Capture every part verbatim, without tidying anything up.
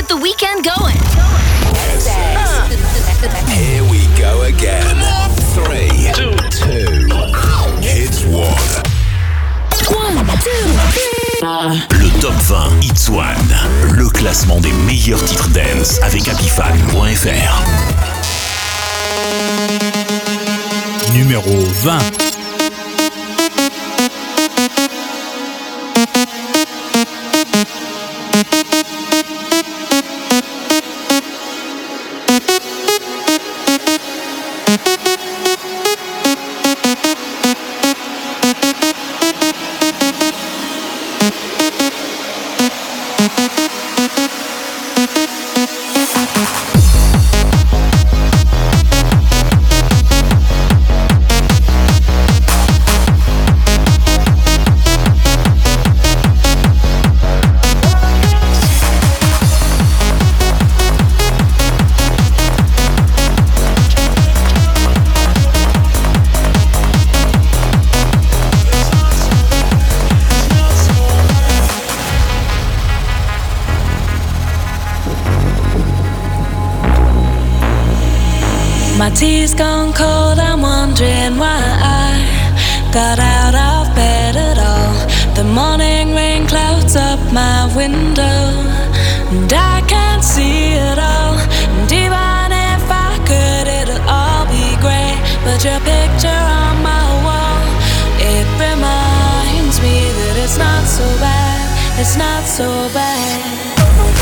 the weekend going. Here we go again. Three, two, two. Hits one. One, two, three. Le Top vingt Hits One, le classement des meilleurs titres dance avec Apifan point F R. Numéro vingt. My tea's gone cold, I'm wondering why I got out of bed at all. The morning rain clouds up my window, and I can't see it all. And even if I could, it'll all be grey. But your picture on my wall, it reminds me that it's not so bad, it's not so bad.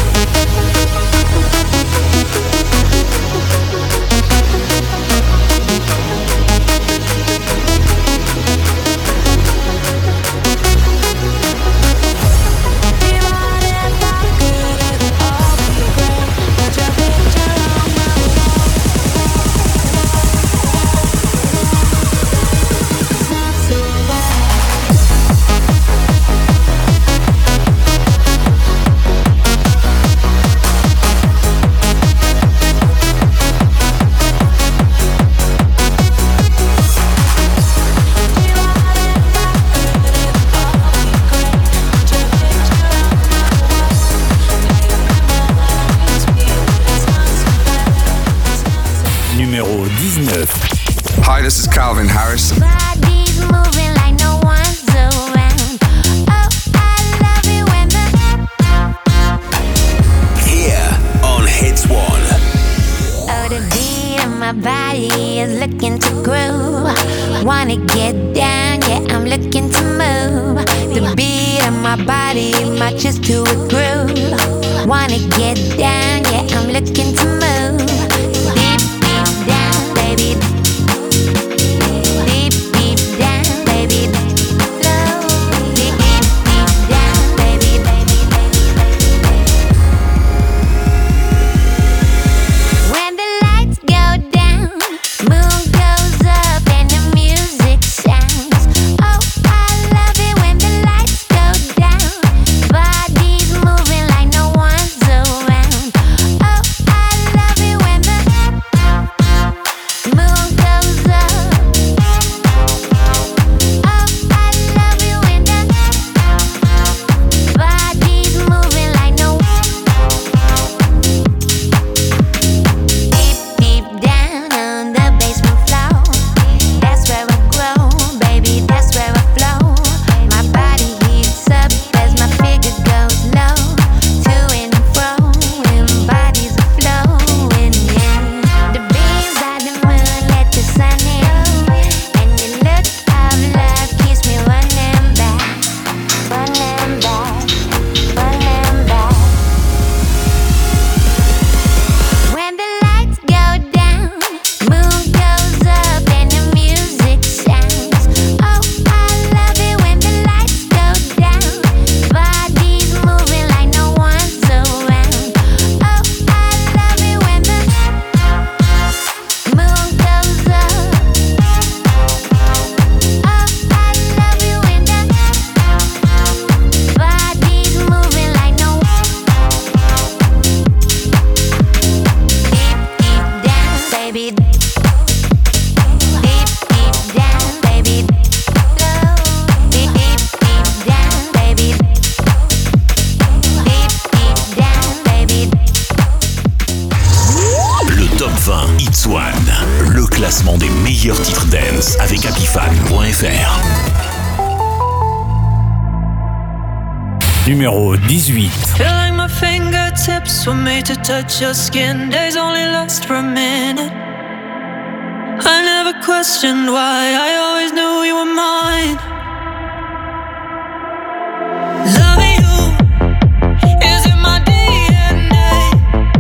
Hi, this is Calvin Harris. Body's moving like no one's around. Oh, I love it when the Here on Hits One. Oh, the beat of my body is looking to groove. Wanna get down, yeah, I'm looking to move. The beat of my body matches to a groove. Wanna get down, yeah, I'm looking to move. Deep, deep down, baby. Bodies moving like no one's around. Oh, I love classement des meilleurs titres dance avec Apifan point F R. Numéro dix-huit. Feel like my fingertips were made to touch your skin. Days only last for a minute. I never questioned why, I always knew you were mine. Loving you is in my D N A.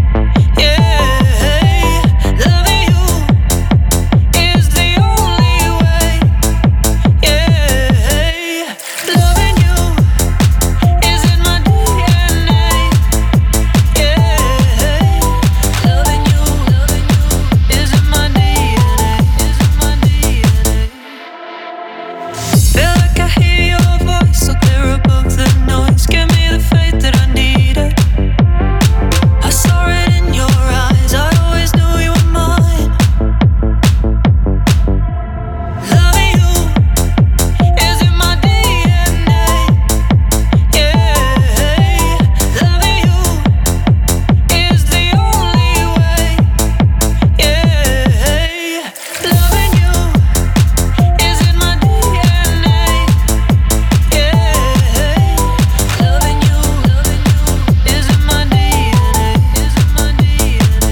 Yeah, loving you is the only way. Yeah, loving you is in my D N A. Yeah, loving you, loving you is in my D N A. Is in my D N A. Feel like I hear your voice so clear above the noise. Give me the faith that I needed. I saw it in your eyes. I always knew you were mine. Loving you is in my D N A. Yeah, loving you is the only way. Yeah, loving you is in my D N A. Yeah, loving you, loving you is in my D N A. Is in my D N A.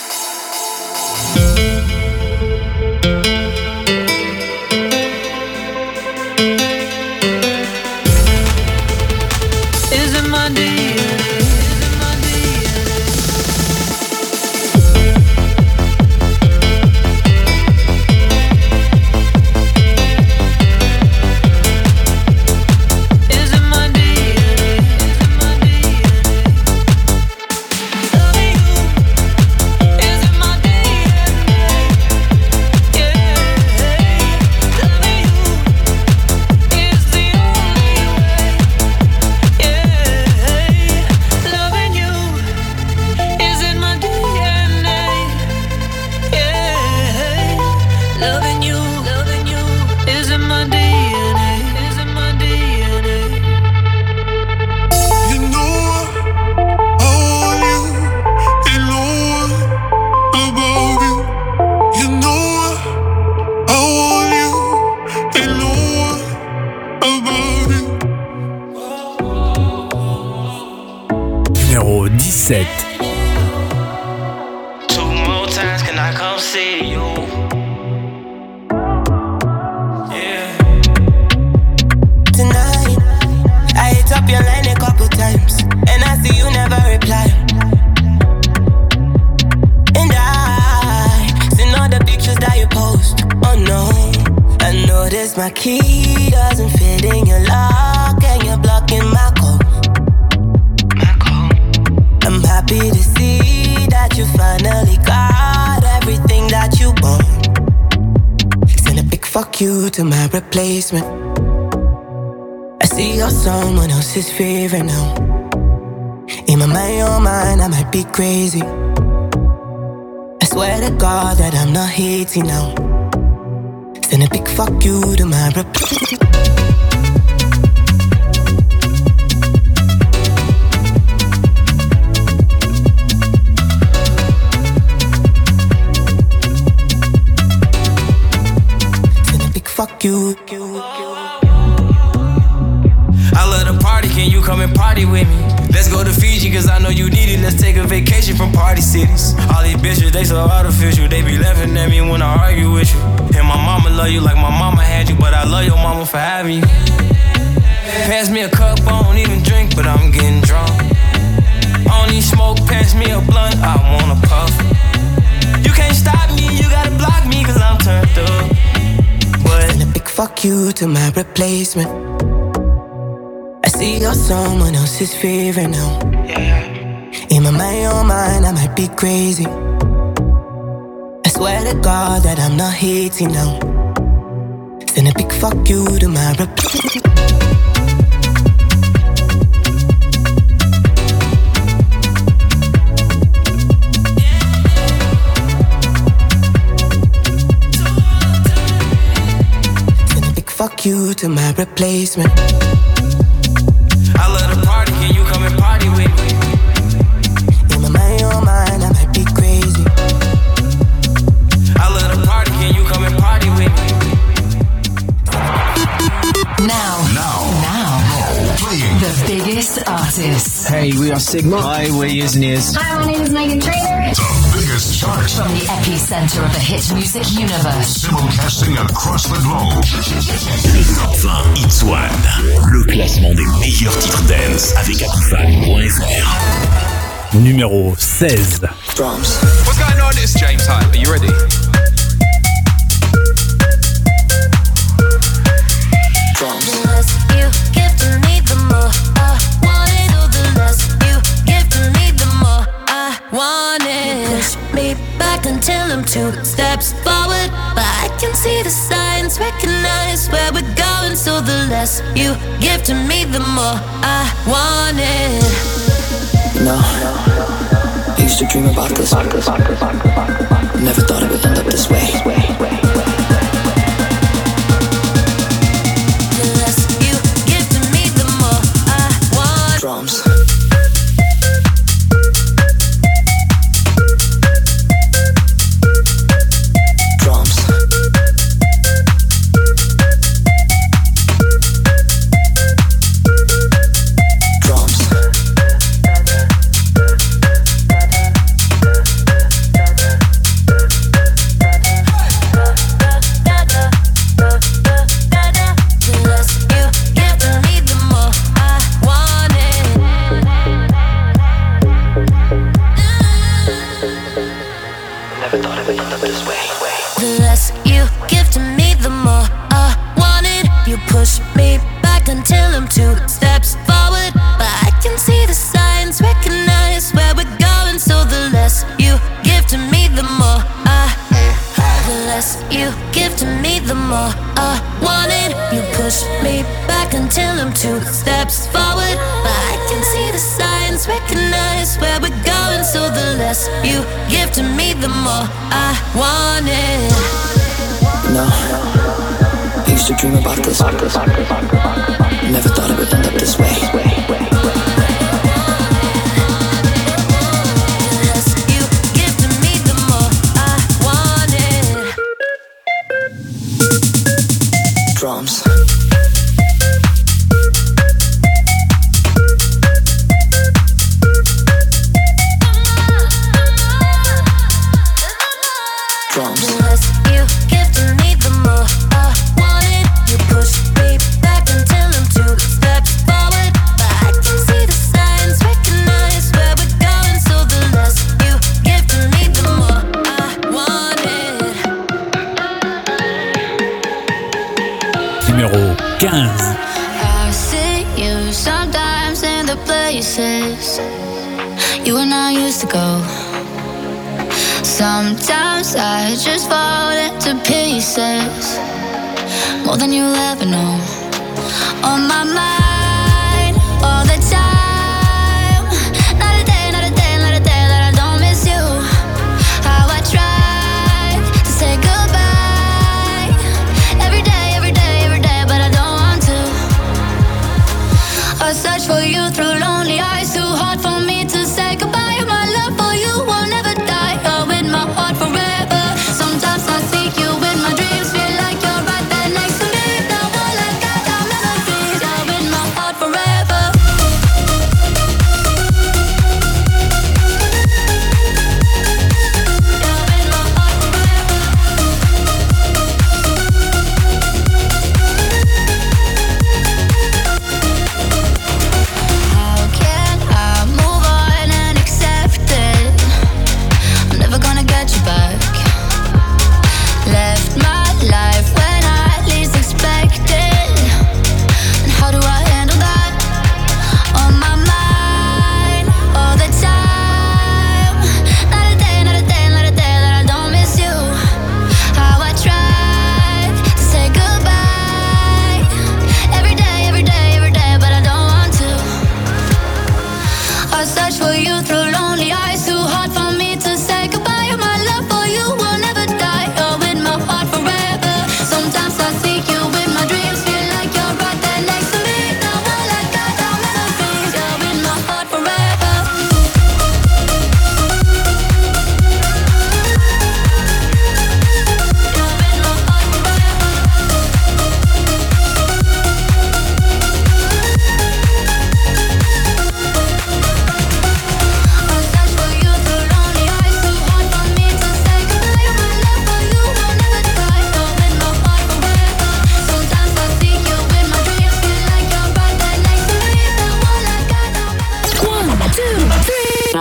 Is in my D N A. Is in my D N A. Is in my D N A. Is in my D N A. Loving you is in my D N A. Yeah, loving you is the only way. Yeah, loving you is in my D N A. Yeah, loving you, loving you is in my D N A. Is in my D N A. You know I want you, ain't no one above you. You know I want you, ain't no one above you. Numéro dix-sept. Two more times, can I come see you? Yeah. Tonight, I hit up your line a couple times, and I see you never reply. And I seen all the pictures that you post. Oh no, I noticed my key doesn't fit in your lock, and you're blocking my call. My call. I'm happy to see that you finally got everything that you want. Send a big fuck you to my replacement. I see you're someone else's favorite now. In my mind, your mind, I might be crazy. I swear to God that I'm not hating now. Send a big fuck you to my replacement. Fuck you. I love the party, can you come and party with me? Let's go to Fiji, cause I know you need it. Let's take a vacation from party cities. All these bitches, they so artificial. They be laughing at me when I argue with you. And my mama love you like my mama had you, but I love your mama for having you. Pass me a cup, I don't even drink, but I'm getting drunk. I don't need smoke, pass me a blunt, I wanna puff. You can't stop me, you gotta block me, cause I'm turned up. Send a big fuck you to my replacement. I see you're someone else's favorite now. In my mind, your mind, I might be crazy. I swear to God that I'm not hating now. Send a big fuck you to my replacement. Fuck you to my replacement. I love the party, can you come and party with me? In my mind, your mind, I might be crazy. I love the party, can Sigma. Hi, we're Years and Years. Hi, my name is Megan Trainor. The biggest chart. From the epicenter of the hit music universe. Simulcasting across the globe. Le Top vingt Hits One. Le classement des meilleurs titres dance avec Apifan point F R. Numéro seize. Drums. What's going on? It's James Hype. Are you ready? Drums. The less you give to me, the more I want it. So the less you give to me, the more I want it. Push me back until I'm two steps forward, but I can see the signs, recognize where we're going. So the less you give to me, the more I want it. No, I used to dream about this. Never thought it would end up this way. The less you give to me, the more I want. Drums. Dream about this. Never thought it would end up this way. Drums. I see you sometimes in the places you and I used to go. Sometimes I just fall into pieces, more than you'll ever know. On my mind all the time, not a day, not a day, not a day that I don't miss you. How I try to say goodbye every day, every day, every day, but I don't want to. I search for you through lonely eyes, too hard for me to say goodbye. My love for you will never die, you're in my heart forever. Sometimes I see you in my dreams, feel like you're right there next to me. Now all I got are memories, you're in my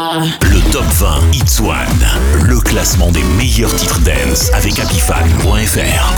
Le top vingt Hits One, le classement des meilleurs titres dance avec Apifan point F R.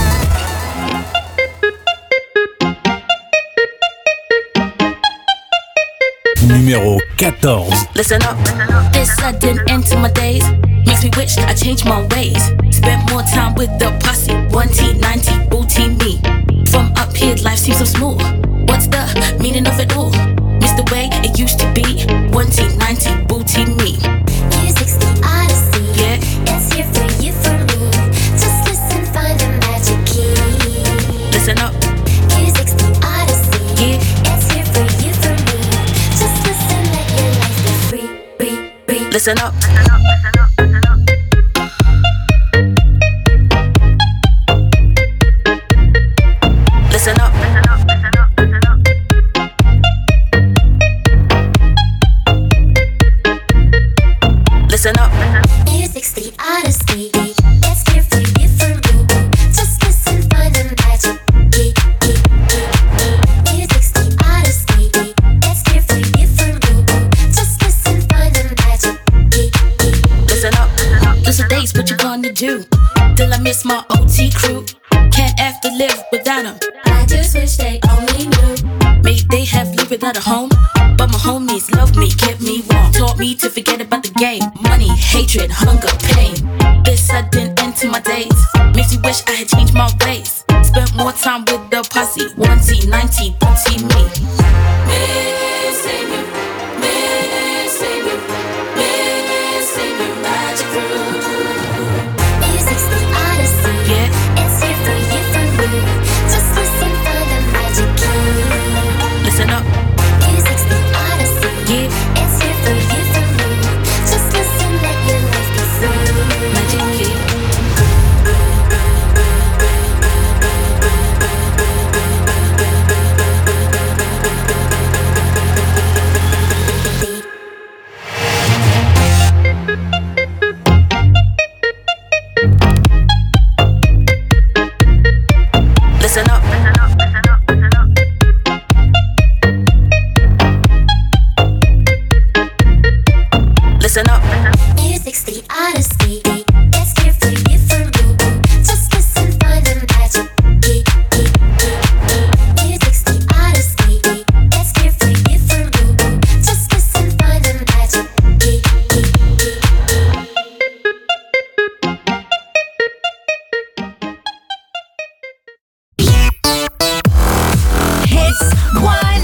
Numéro quatorze. Listen up, this sudden end to my days makes me wish I changed my ways. Spent more time with the posse, one T, ninety, booty me. From up here, life seems so smooth. What's the meaning of it all? Miss the way it used to be, one T, ninety, booty me. Music's the odyssey, yeah, it's here for you, for me. Just listen, find a magic key. Listen up, music's the odyssey, yeah, it's here for you, for me. Just listen, let your life be free, free, free. Listen up. Listen up. Listen up. Music's the odyssey. It's here for you, for me. Just listen, find the magic key. Music's the odyssey. It's here for you, for me. Just listen, find the magic key. Listen up. Those are days, what you gonna do? Till I miss my O T crew. Can't have to live without them. I just wish they only knew. May they have lived without a home, but my homies loved me, kept me warm. Taught me to forget about the game. Money, hatred, hunger, pain. This sudden end to my days makes me wish I had changed my ways. Spent more time with the posse, one T, ninety, booty me. Missing you, missing you, missing you, magic room. Music's the odyssey. Yeah, it's here for you, for me. Just listen, find the magic key. listen up. Music's the odyssey. Yeah, it's here for you, for me. Just listen, let your life be free. magic key. Listen up. Listen up. Music's the odyssey. It's here for you, for me. Just listen, find the magic key. Music's the odyssey. It's here for you, for me. Just listen, find the magic key. Hits One.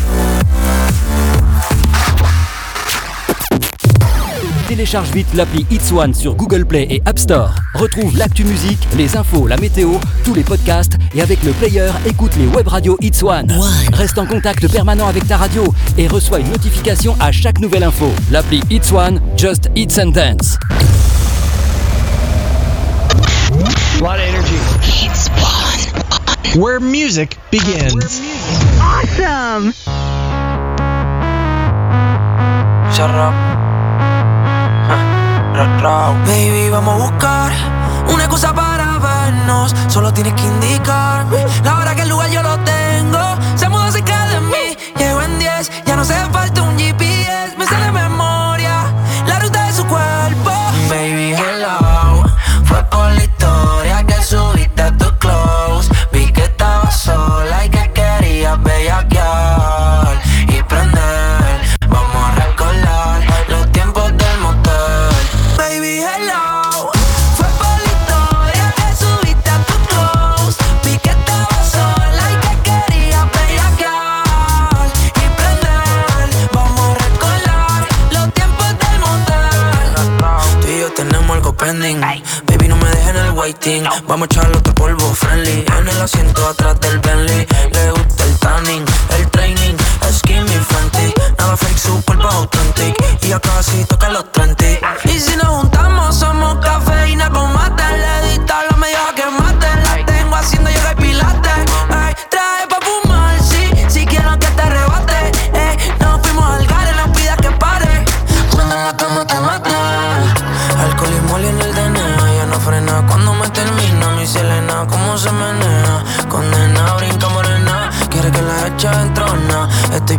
Télécharge vite l'appli Hits One sur Google Play et App Store. Retrouve l'actu musique, les infos, la météo, tous les podcasts et avec le player, écoute les web radios Hits One. One. Reste en contact permanent avec ta radio et reçois une notification à chaque nouvelle info. L'appli Hits One, just hits and dance. A lot of energy. Hits One. Where music begins. Awesome. Shut up. Baby, vamos a buscar una excusa para vernos. Solo tienes que indicarme la hora que el lugar yo lo tengo. Se mudó cerca de mí, llego en diez. Ya no hace falta un G P S. Me sale de memoria la ruta de su cuerpo. Baby, hello. Fue por la historia que subiste a tu close. Vi que estabas sola y que querías bellaquear y prender. Vamos a recordar los tiempos del motel. Baby, hello. Fue por la historia que subiste a tu close. Vi que estabas sola y que querías bellaquear y prender. Vamos a recordar los tiempos del motel. Tú y yo tenemos algo pending. Baby, no me dejes en el waiting. Vamos a echarle otro polvo friendly. En el asiento atrás del Bentley. Le gusta el tanning, el training. Skinny Fenty. Nada fake, su cuerpo authentic. Y ya casi toca los treinta. Y si nos juntamos somos cafeína con mate. Le dista la media que mate. La tengo haciendo yoga y pilates. Ay, trae pa' fumar, sí. Si quiero que te arrebate. Eh, nos fuimos al gare, no pidas que pare. Cuando en la cama te mate. Alcohol y moli en el D N A. Ya no frena cuando me termina. Mi Selena, cómo se menea. Condena, brinca morena. Quiere que la echa en trona. Estoy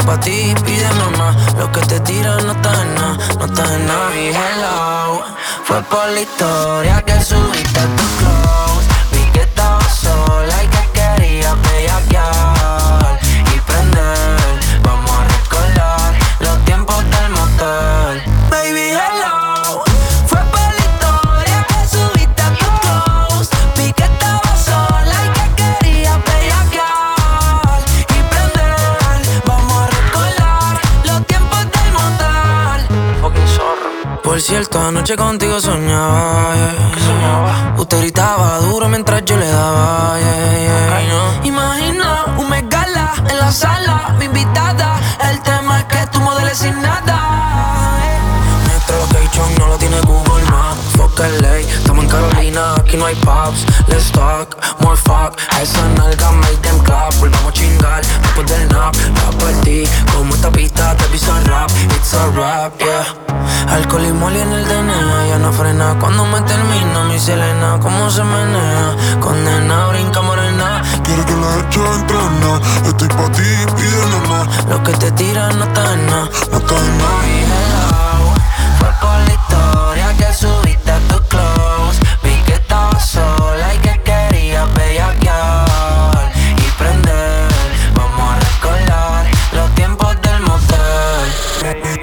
pa' ti, pide mamá. Lo que te tiran no está en nada, no está en nada. Y hello, fue por la historia que subiste a tus clothes. Vi que estabas sola y que querías bellaquear y prender. Vamos a recordar los tiempos del motel. Baby, hello, fue por la historia que subiste a tus clothes. Vi que estabas sola y que querías bellaquear y prender. Vamos a recordar los tiempos del motel. Fucking zorro. Por cierto, anoche contigo soñaba, yeah. soñaba. Usted gritaba duro mientras yo le daba, yeah, yeah. Ay, no. Imagina un megala en la sala, mi invitada. El tema es que tú modeles sin nada. Nuestro location no lo tiene Google Maps. Fuck L A, estamos en Carolina, aquí no hay pubs. Let's talk, more fuck. A esa nalga make them clap. Volvamos a chingar después del nap. La partí, como esta pista te pisa rap. It's a rap, yeah. Alcohol y moli en el D N A, ya no frena cuando me termina mi Selena. Cómo se menea, condena, brinca morena. Quiero que la eche entrena. Estoy pa' ti, pide mamá. Lo que te tiran no está en nada, no está en nada. Y hello, fue por la historia que subiste a tus clothes. Vi que estabas sola y que querías bellaquear y prender. Vamos a recordar los tiempos del motel.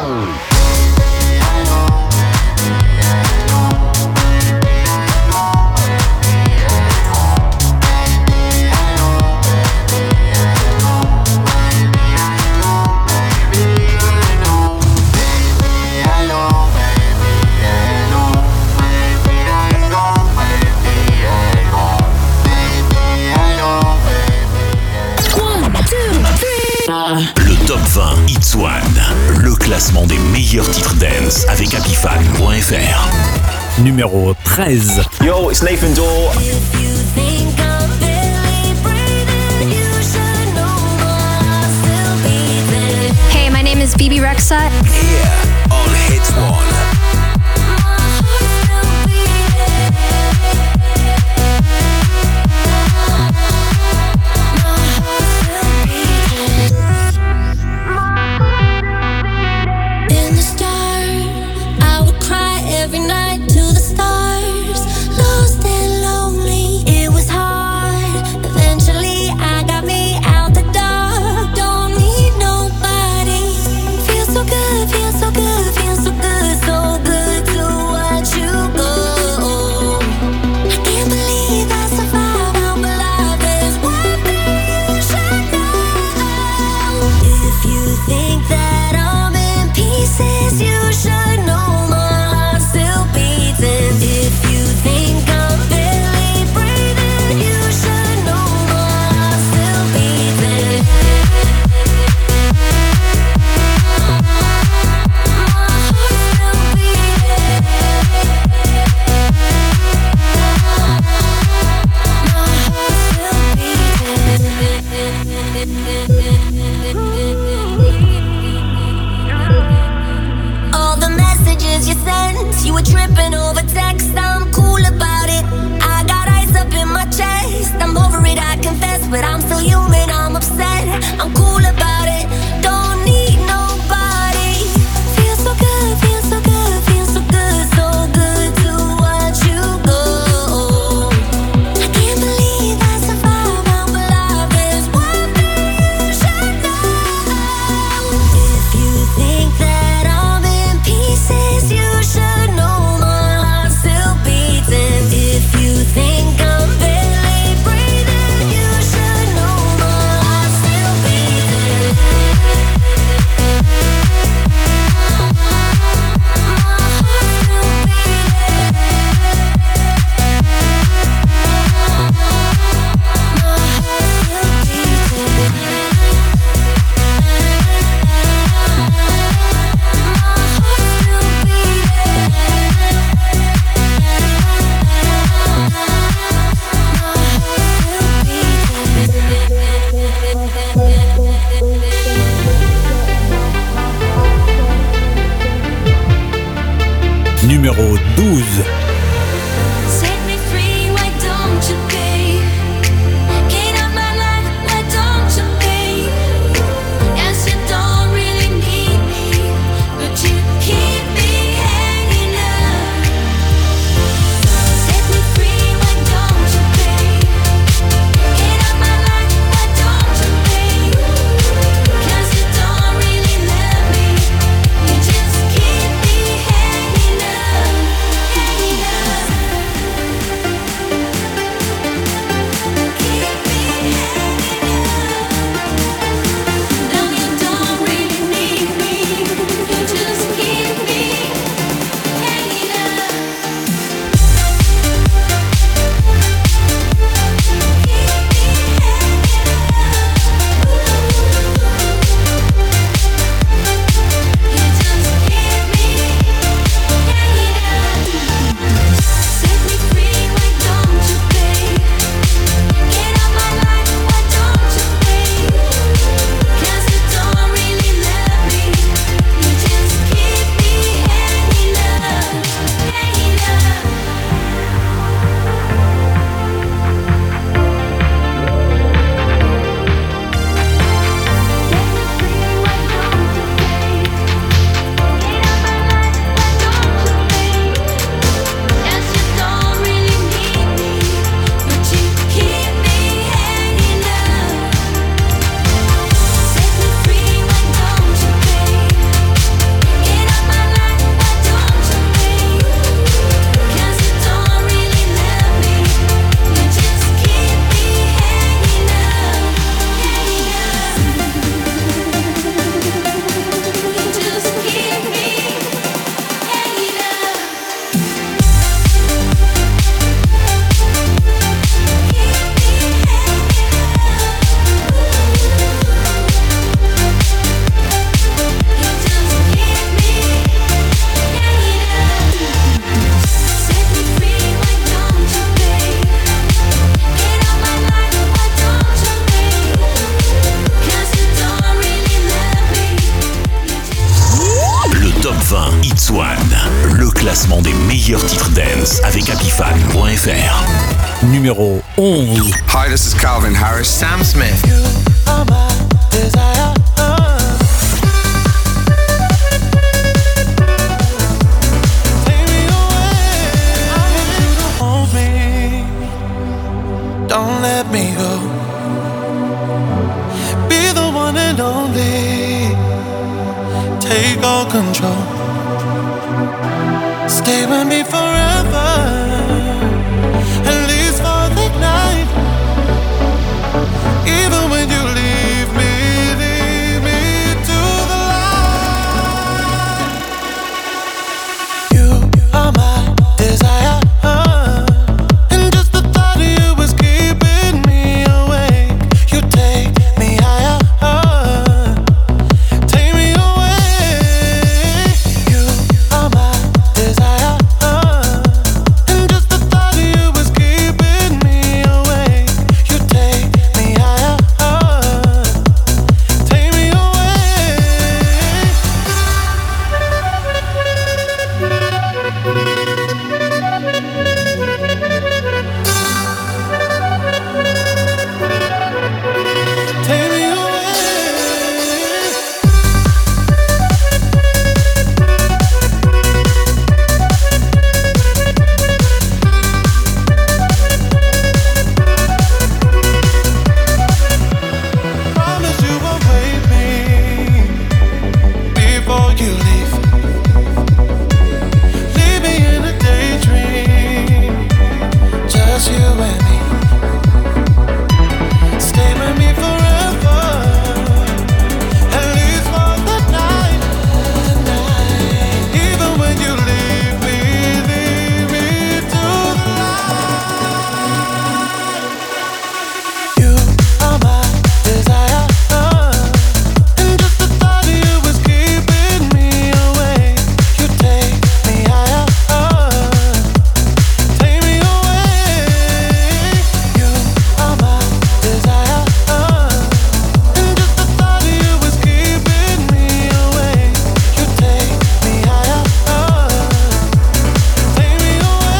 Le Top vingt Hits One, le classement des meilleurs titres dance avec Apifan point F R. Numéro treize. Yo, it's Nathan Dorr. Hey, my name is Phoebe Rexha. Here on Hits One. Numéro douze. Can't have my life, why don't you be? Yes, you classement des meilleurs titres dance avec Apifan point F R. Numéro onze. Hi, this is Calvin Harris. Sam Smith. You are my desire. Take me away. I need you to hold me. Don't let me go. Be the one and only. Take all control. Stay with me forever. At least for the night. Even when you leave me, leave me to the light. You are my desire. And just the thought of you is keeping me awake. You take me higher. Take me away. You are my desire. And just the thought of you is keeping me awake. You take me higher. Take me away. Take me away. Promise you won't wait me before you leave. Leave me in a daydream, just you and me. Stay with me forever, at least for the night. Even when you leave me, leave me to the light. You are my desire, and just the thought of you is keeping me awake. You take me higher, take me away. You are my desire, and just the thought of you is keeping me awake. You take me higher, take me away.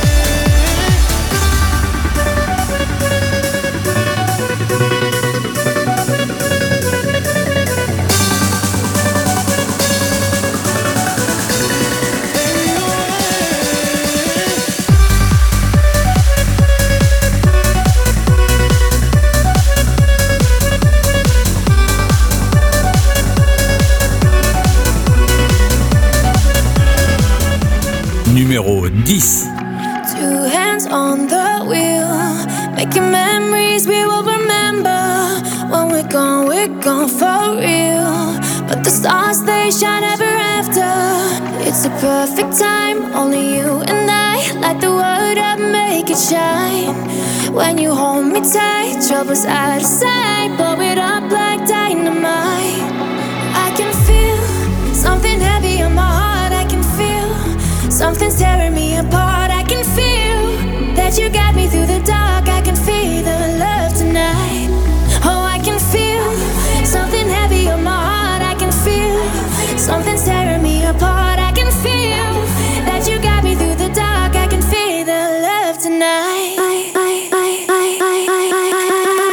Numéro dix. Two hands on the wheel, making memories we will remember. When we're gone, we're gone for real. But the stars, they shine ever after. It's a perfect time, only you and I. Light the world up, make it shine. When you hold me tight, trouble's out of sight. Blow it up like dynamite. I can feel something heavy on my heart. I can feel something's tearing me apart. I can feel that you got me through the dark. I can feel the love tonight. Oh, I can feel something heavy on my heart. I can feel something's tearing me apart. I can feel that you got me through the dark. I can feel the love tonight. I, I, I, I, I, I, I, I.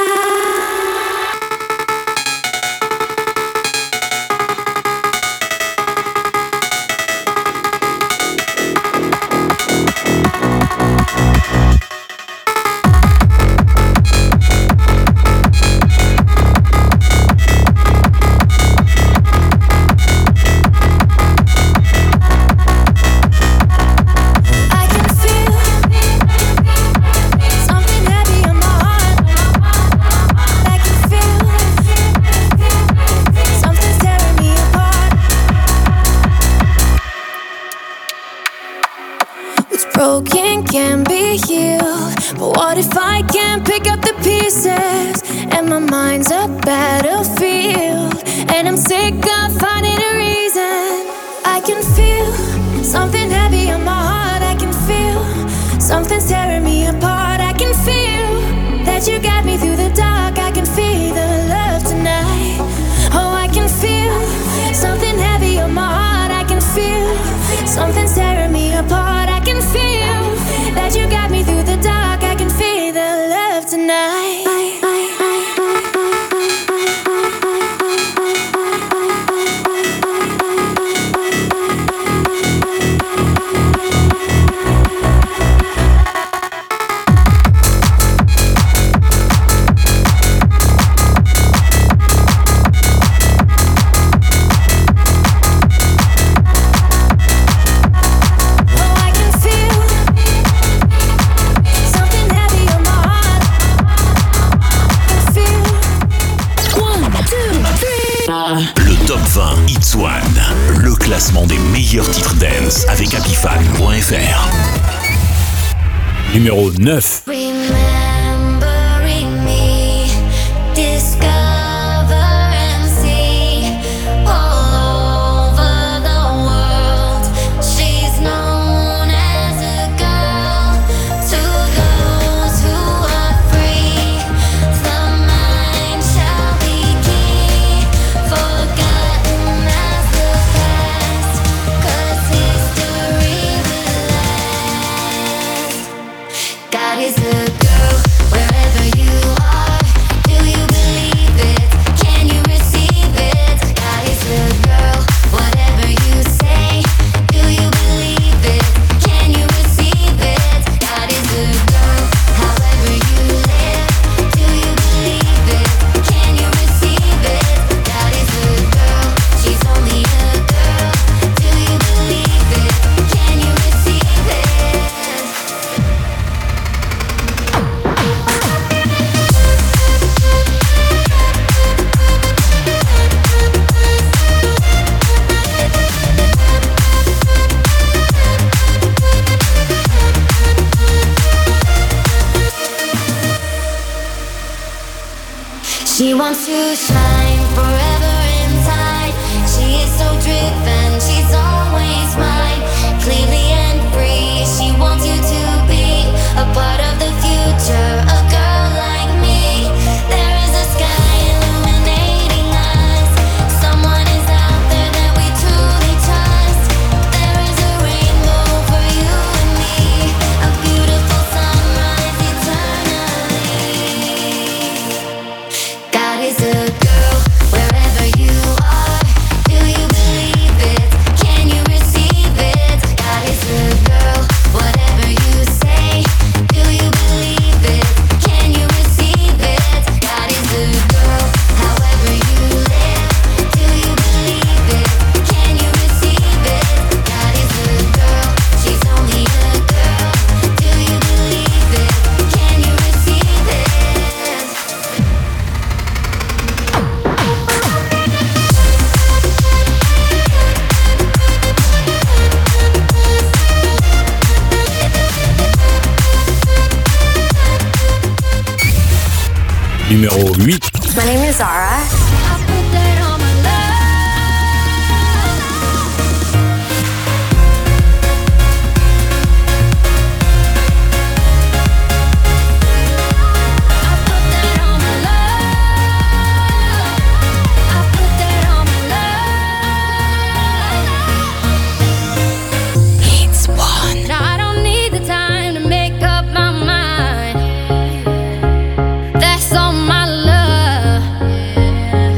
Broken can be healed, but what if I can't pick up the pieces? And my mind's a battlefield, and I'm sick of finding a reason. I can feel something heavy on my heart. I can feel something's tearing me apart. I can feel that you got me through the dark. I can feel the love tonight. Oh, I can feel something heavy on my heart. I can feel something's tearing me meilleurs titres dance avec happy fan point f r. Numéro neuf. Remembering me, discover and see all over the world. She's known as a girl to those who are free. The mind shall be key, forgotten as the past, 'cause history will last. God is a girl, wherever you are. Do you believe it? Can you receive it? God is a girl, whatever you say. Do you believe it? Can you receive it? God is a girl, however you live. Do you believe it? Can you receive it? God is a girl, she's only a girl. Do you believe it? Can you receive it? She wants to shine forever inside. She is so driven, she's always mine. Clearly and free, she wants you to be a part of the future, a girl like me. There is a sky illuminating us. Someone is out there that we truly trust. There is a rainbow for you and me, a beautiful sunrise eternally. God is a girl, wherever you are. Do you believe it? Can you receive it? God is a girl, whatever you say. Do you believe it? Can you receive it? God is a girl, however you live. Do you believe it? Can you receive it? God is a girl, she's only a girl. Do you believe it? Can you receive it? Numéro huit. My name is Zara. Now I don't need the time to make up my mind. That's all my love.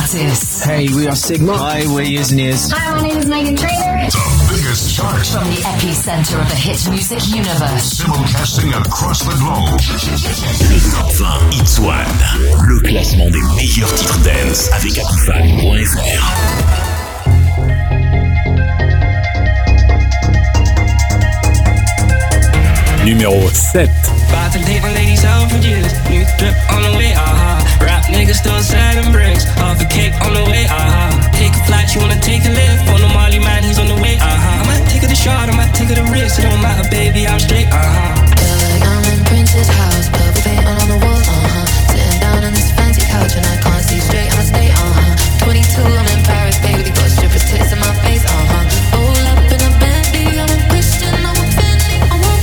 artists. Hey, we are Sigma. Hi, we're Years and Years. Hi, my name is Megan Trainor. The biggest chart. From the epicenter of the hit music universe. Simulcasting across the globe. Le top vingt Hits One. Le classement des meilleurs titres dance avec Apifan point F R. Numéro sept. About to take my ladies out for years. New drip on the way, aha. Rap niggas still selling bricks. Off a cake on the way, aha. Take a flight, you wanna take a lift. On the Molly man, he's on the way, aha. I might take her the shot, I might take her the risk. It don't matter, baby, I'm straight, aha. Feel like I'm in Prince's house, purple paint all on the wall, uh-huh. Sitting down on this fancy couch and I can't see straight, I'ma stay, uh-huh. twenty-two, I'm in Paris, baby, got strippers tits in my face, uh-huh. Roll up in a Bentley, I'm a Christian, I'm a Bentley, I'm a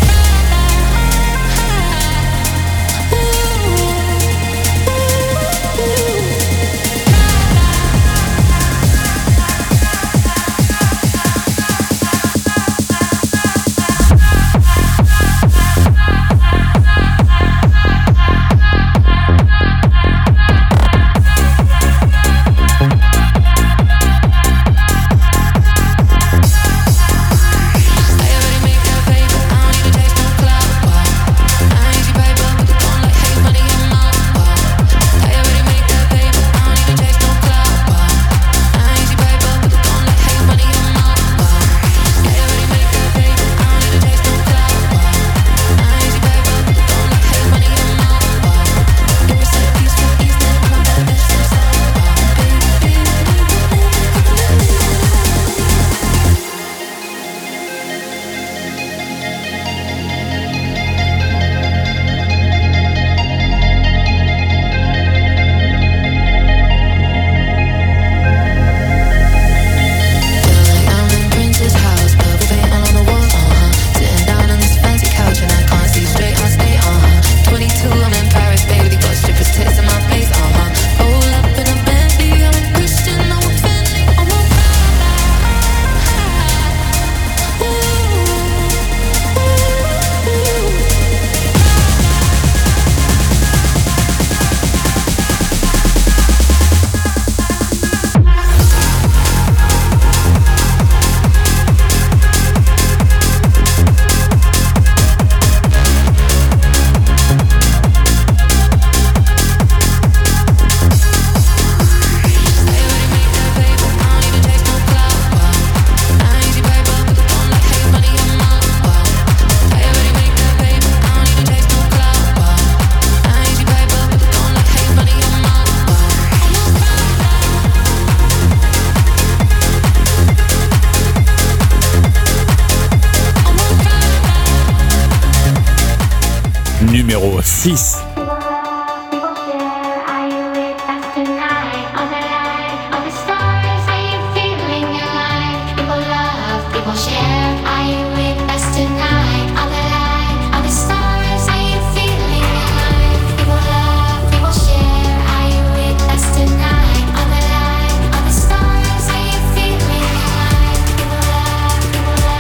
Numéro six.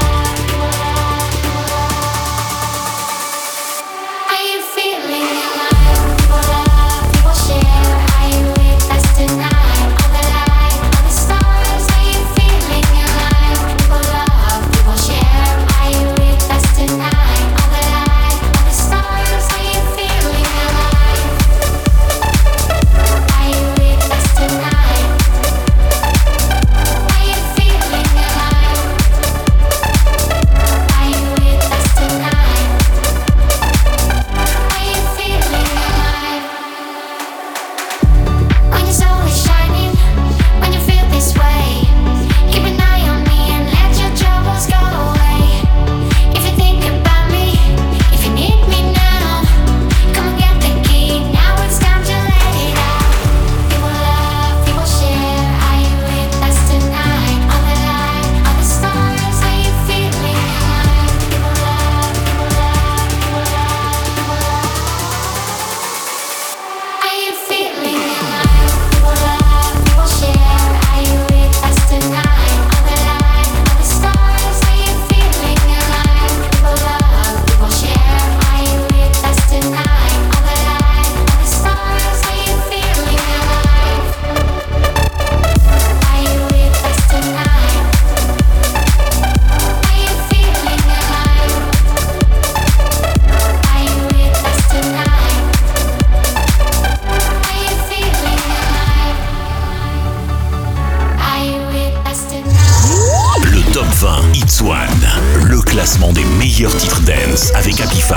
Feeling alive.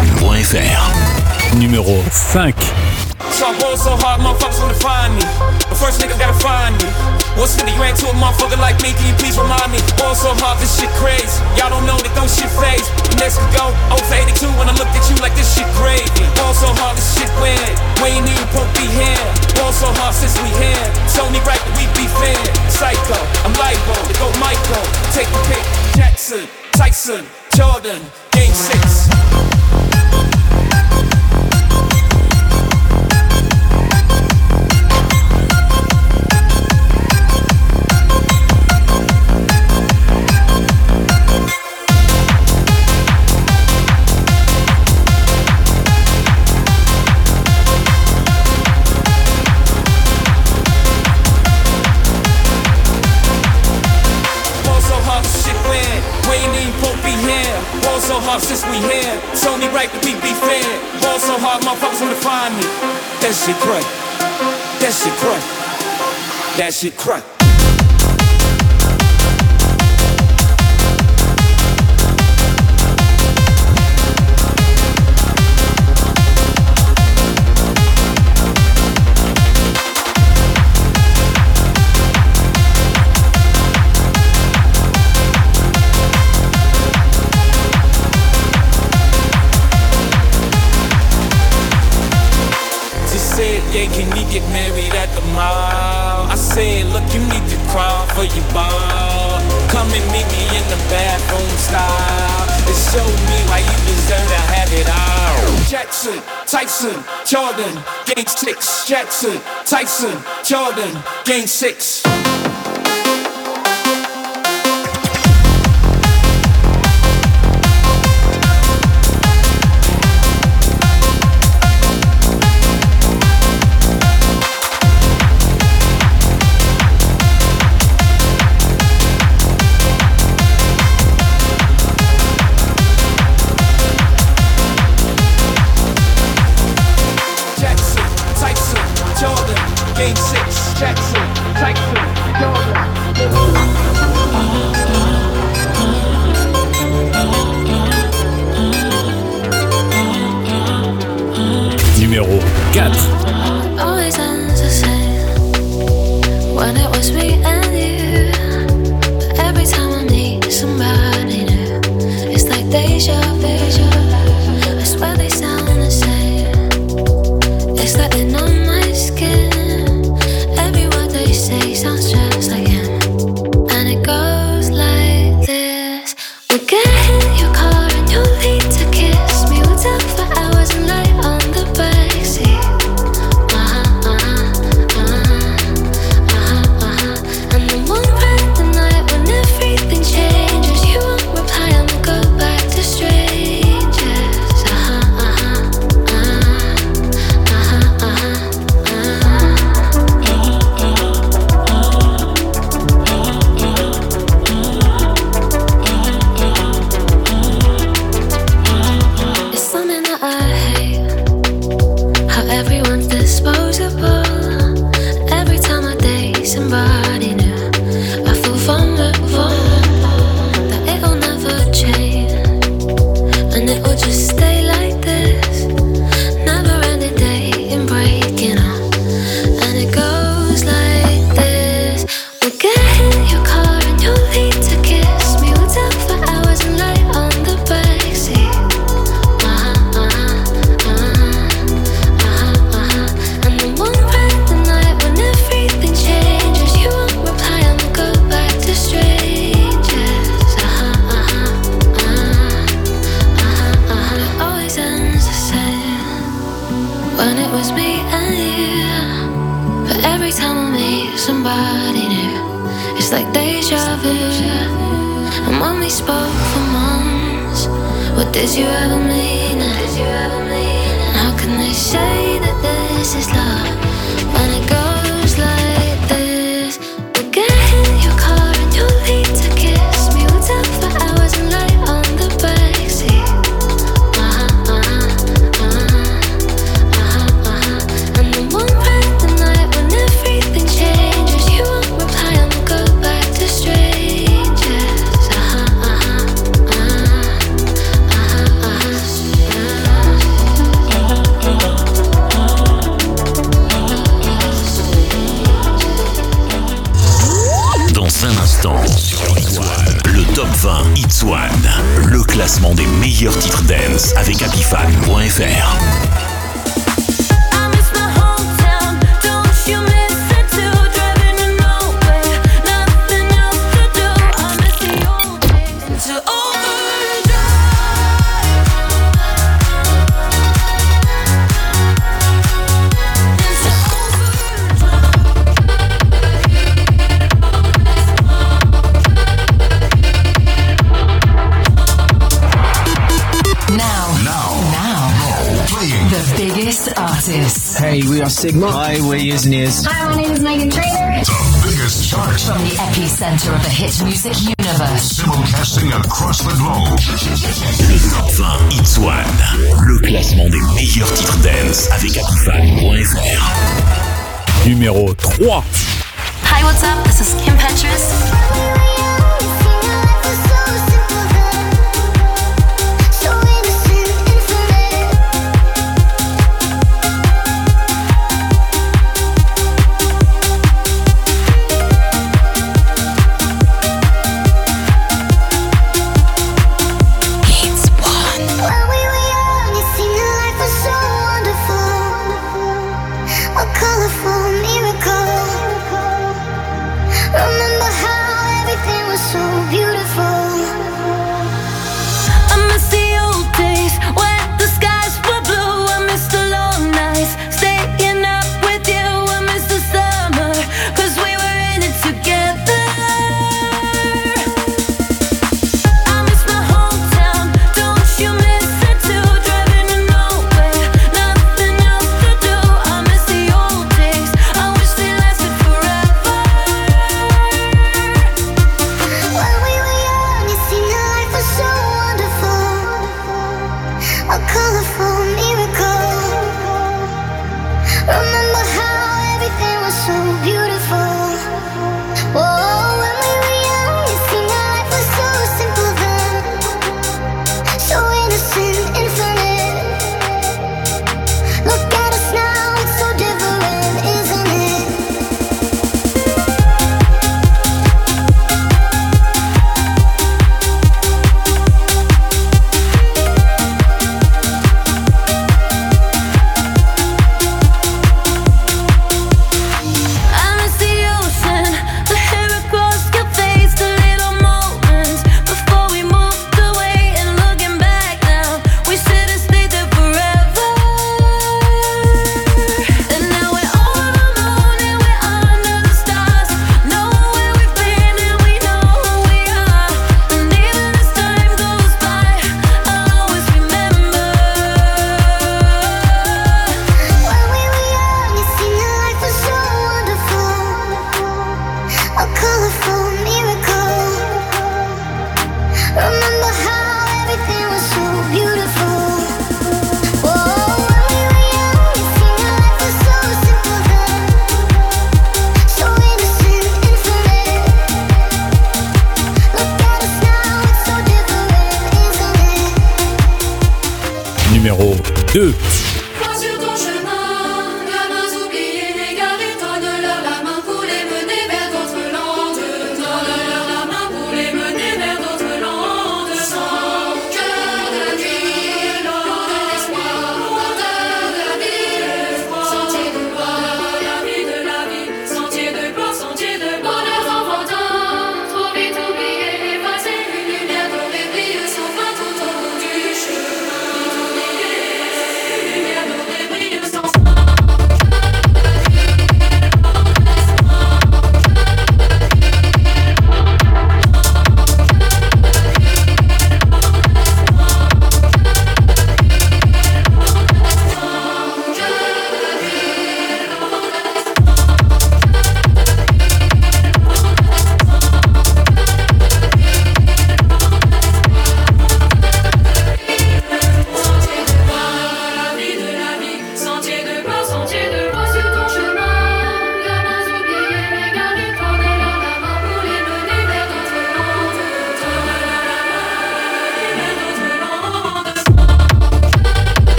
point f r. Numéro cinq. So I ball so hard, motherfuckers wanna find me. But first nigga gotta find me. What's fifty grand to a motherfucker like me? Can you please remind me? Ball so hard, this shit crazy. Y'all don't know that don't shit phase. Next we go, oh for eighty-two when I look at you like this shit crazy. Ball so hard, this shit weird. We ain't even supposed to be here. Ball so hard since we here. It's only right that we be fair. Psycho, I'm libo, to go Michael. Take the pick, Jackson, Tyson, Jordan, game six. Since we here, it's only right that we be fair. Ball so hard, motherfuckers wanna find me. That shit crack. That shit crack. That shit crack. Yeah, can you get married at the mall? I said, look, you need to crawl for your ball. Come and meet me in the bathroom style and show me why you deserve to have it all. Jackson, Tyson, Jordan, game six. Jackson, Tyson, Jordan, game six. Numéro quatre. Always ends the same when it was me and you. But every time I meet somebody new, it's like deja vu. I swear they sound the same. It's like they're on my skin. Every word they say sounds just like him. And it goes like this. We get in your car and you leave to kiss me. We'll talk for hours and lie on the backseat. somebody new. It's like deja vu. And when we spoke for months, what did you ever mean? And how can they say that this is love when it goes like this? We'll get in your car and you'll leave to kiss me. We'll talk for hours and lie on the backseat. Uh-huh, uh-huh, uh-huh, uh-huh, uh-huh. And then one random night when everything changes, you won't reply and we'll go back to strangers. Uh-huh, uh-huh, uh-huh, uh-huh, uh-huh. l'instant, sur Hits One, le top vingt Hits One, le classement des meilleurs titres dance avec Apifan point F R. Artists. Hey, we are Sigma. Hi, we're Years and Years. Hi, my name is Megan Trainor. The biggest chart. From the epicenter of the hit music universe. Simulcasting across the globe. Le top vingt Hits One, le classement des meilleurs titres dance avec Apifan point F R. Numéro trois. Hi, what's up? This is Kim Petras. Remember how every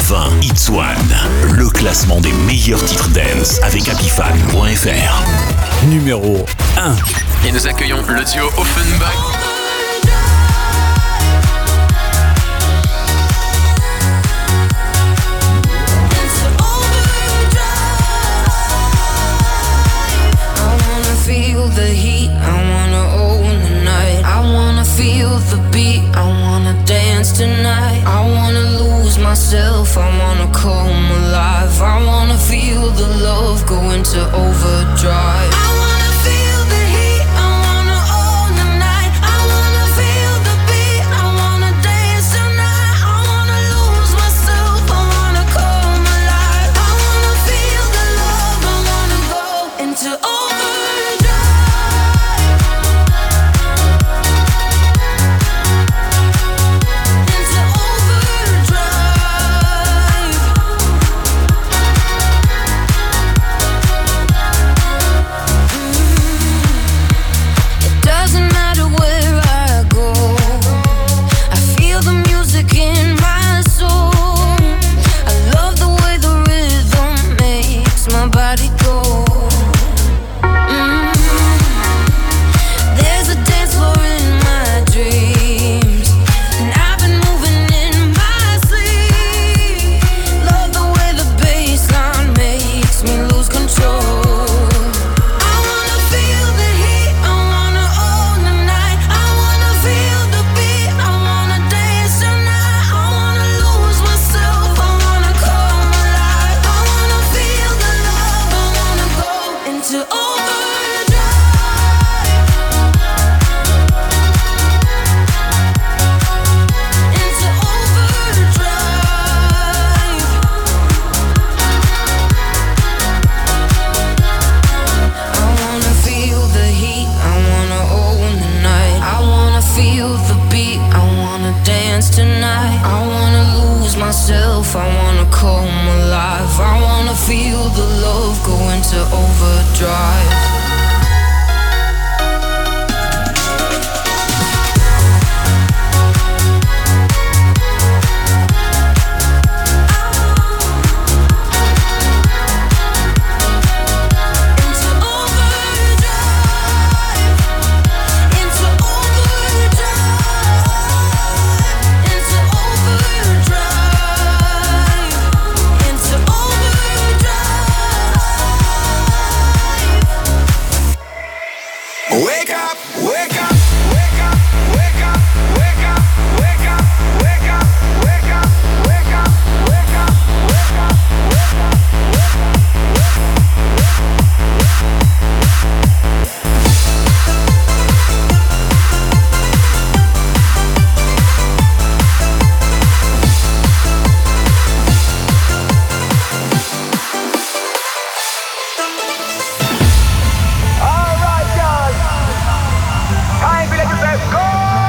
vingt Hits One, le classement des meilleurs titres dance avec happy fan point f r. Numéro un. Et nous accueillons le duo Offenbach. Feel the heat, I wanna own the night. I wanna feel the beat, I wanna dance tonight. I wanna lose myself, I wanna come alive. I wanna feel the love go into overdrive. I wanna feel the heat, I wanna own the night. I wanna feel the beat, I wanna dance tonight. I wanna lose myself, I wanna come alive. I wanna feel the love, I wanna go into overdrive.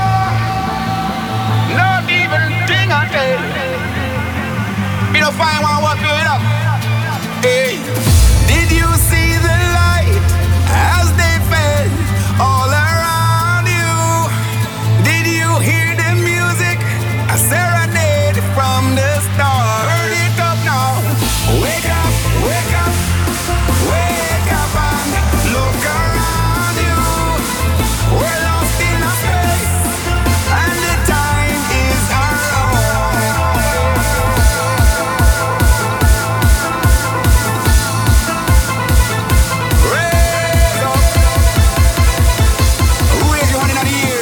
Find one